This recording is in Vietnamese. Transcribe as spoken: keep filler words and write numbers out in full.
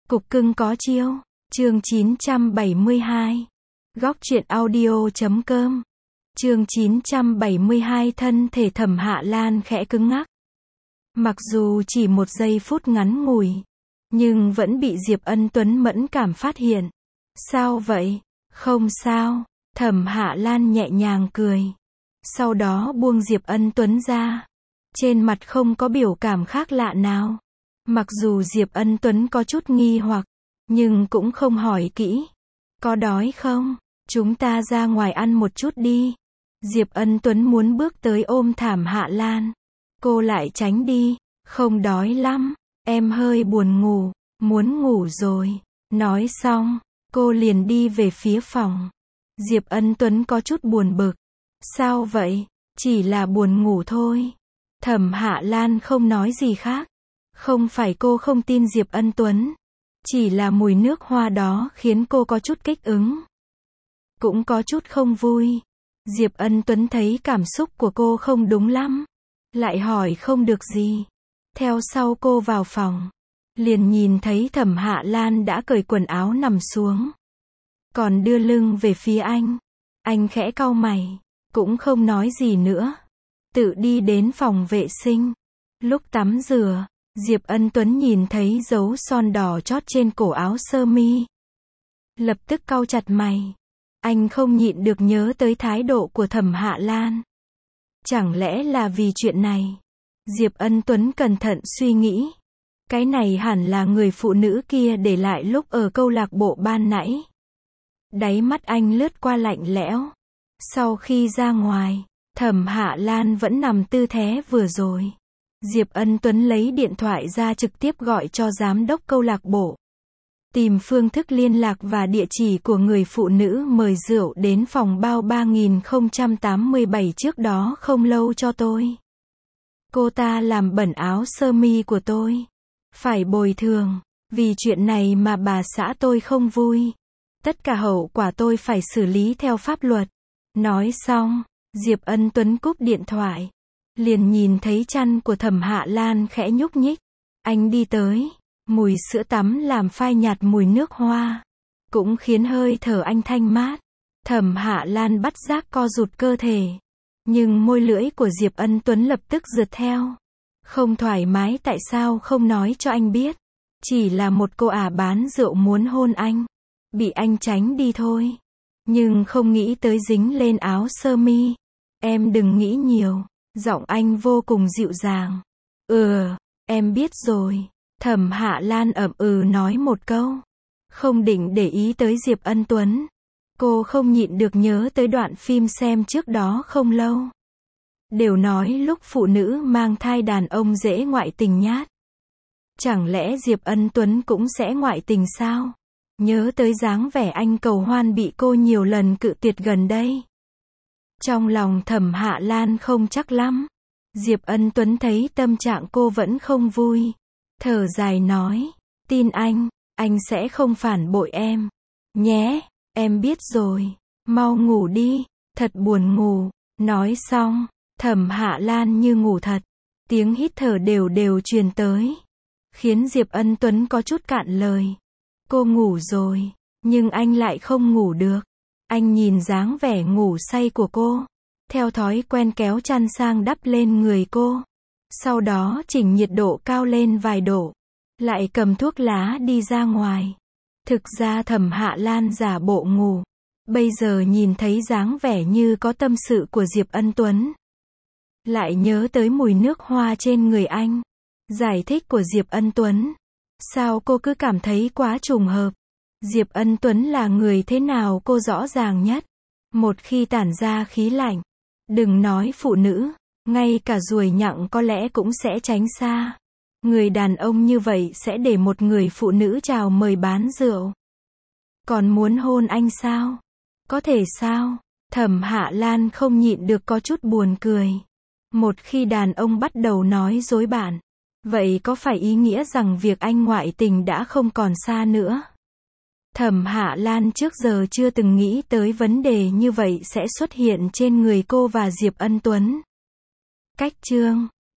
Cục cưng có chiêu. Chương chín trăm bảy mươi hai. Góc truyện audio chấm com. Chương chín trăm bảy mươi hai. Thân thể Thẩm Hạ Lan khẽ cứng ngắc. Mặc dù chỉ một giây phút ngắn ngủi, nhưng vẫn bị Diệp Ân Tuấn mẫn cảm phát hiện. Sao vậy? Không sao. Thẩm Hạ Lan nhẹ nhàng cười. Sau đó buông Diệp Ân Tuấn ra. Trên mặt không có biểu cảm khác lạ nào. Mặc dù Diệp Ân Tuấn có chút nghi hoặc, nhưng cũng không hỏi kỹ. Có đói không? Chúng ta ra ngoài ăn một chút đi. Diệp Ân Tuấn muốn bước tới ôm Thẩm Hạ Lan. Cô lại tránh đi. Không đói lắm. Em hơi buồn ngủ. Muốn ngủ rồi. Nói xong, cô liền đi về phía phòng. Diệp Ân Tuấn có chút buồn bực. Sao vậy? Chỉ là buồn ngủ thôi. Thẩm Hạ Lan không nói gì khác. Không phải cô không tin Diệp Ân Tuấn. Chỉ là mùi nước hoa đó khiến cô có chút kích ứng. Cũng có chút không vui. Diệp Ân Tuấn thấy cảm xúc của cô không đúng lắm. Lại hỏi không được gì. Theo sau cô vào phòng. Liền nhìn thấy Thẩm Hạ Lan đã cởi quần áo nằm xuống. Còn đưa lưng về phía anh. Anh khẽ cau mày. Cũng không nói gì nữa. Tự đi đến phòng vệ sinh. Lúc tắm rửa, Diệp Ân Tuấn nhìn thấy dấu son đỏ chót trên cổ áo sơ mi. Lập tức cau chặt mày. Anh không nhịn được nhớ tới thái độ của Thẩm Hạ Lan. Chẳng lẽ là vì chuyện này? Diệp Ân Tuấn cẩn thận suy nghĩ. Cái này hẳn là người phụ nữ kia để lại lúc ở câu lạc bộ ban nãy. Đáy mắt anh lướt qua lạnh lẽo. Sau khi ra ngoài, Thẩm Hạ Lan vẫn nằm tư thế vừa rồi. Diệp Ân Tuấn lấy điện thoại ra trực tiếp gọi cho giám đốc câu lạc bộ. Tìm phương thức liên lạc và địa chỉ của người phụ nữ mời rượu đến phòng bao ba nghìn không trăm tám mươi bảy trước đó không lâu cho tôi. Cô ta làm bẩn áo sơ mi của tôi. Phải bồi thường. Vì chuyện này mà bà xã tôi không vui. Tất cả hậu quả tôi phải xử lý theo pháp luật. Nói xong, Diệp Ân Tuấn cúp điện thoại. Liền nhìn thấy chăn của Thẩm Hạ Lan khẽ nhúc nhích. Anh đi tới. Mùi sữa tắm làm phai nhạt mùi nước hoa. Cũng khiến hơi thở anh thanh mát. Thẩm Hạ Lan bắt giác co rụt cơ thể. Nhưng môi lưỡi của Diệp Ân Tuấn lập tức rượt theo. Không thoải mái tại sao không nói cho anh biết. Chỉ là một cô ả bán rượu muốn hôn anh. Bị anh tránh đi thôi. Nhưng không nghĩ tới dính lên áo sơ mi. Em đừng nghĩ nhiều. Giọng anh vô cùng dịu dàng. Ừ, em biết rồi. Thẩm Hạ Lan ậm ừ nói một câu. Không định để ý tới Diệp Ân Tuấn. Cô không nhịn được nhớ tới đoạn phim xem trước đó không lâu. Đều nói lúc phụ nữ mang thai đàn ông dễ ngoại tình nhát. Chẳng lẽ Diệp Ân Tuấn cũng sẽ ngoại tình sao? Nhớ tới dáng vẻ anh cầu hoan bị cô nhiều lần cự tuyệt gần đây. Trong lòng Thẩm Hạ Lan không chắc lắm. Diệp Ân Tuấn thấy tâm trạng cô vẫn không vui. Thở dài nói. Tin anh, anh sẽ không phản bội em. Nhé, em biết rồi. Mau ngủ đi, thật buồn ngủ. Nói xong, Thẩm Hạ Lan như ngủ thật. Tiếng hít thở đều đều truyền tới. Khiến Diệp Ân Tuấn có chút cạn lời. Cô ngủ rồi, nhưng anh lại không ngủ được. Anh nhìn dáng vẻ ngủ say của cô. Theo thói quen kéo chăn sang đắp lên người cô. Sau đó chỉnh nhiệt độ cao lên vài độ. Lại cầm thuốc lá đi ra ngoài. Thực ra Thẩm Hạ Lan giả bộ ngủ. Bây giờ nhìn thấy dáng vẻ như có tâm sự của Diệp Ân Tuấn. Lại nhớ tới mùi nước hoa trên người anh. Giải thích của Diệp Ân Tuấn. Sao cô cứ cảm thấy quá trùng hợp. Diệp Ân Tuấn là người thế nào cô rõ ràng nhất. Một khi tản ra khí lạnh. Đừng nói phụ nữ. Ngay cả ruồi nhặng có lẽ cũng sẽ tránh xa. Người đàn ông như vậy sẽ để một người phụ nữ chào mời bán rượu. Còn muốn hôn anh sao? Có thể sao? Thẩm Hạ Lan không nhịn được có chút buồn cười. Một khi đàn ông bắt đầu nói dối bạn. Vậy có phải ý nghĩa rằng việc anh ngoại tình đã không còn xa nữa? Thẩm Hạ Lan trước giờ chưa từng nghĩ tới vấn đề như vậy sẽ xuất hiện trên người cô và Diệp Ân Tuấn. Cách chương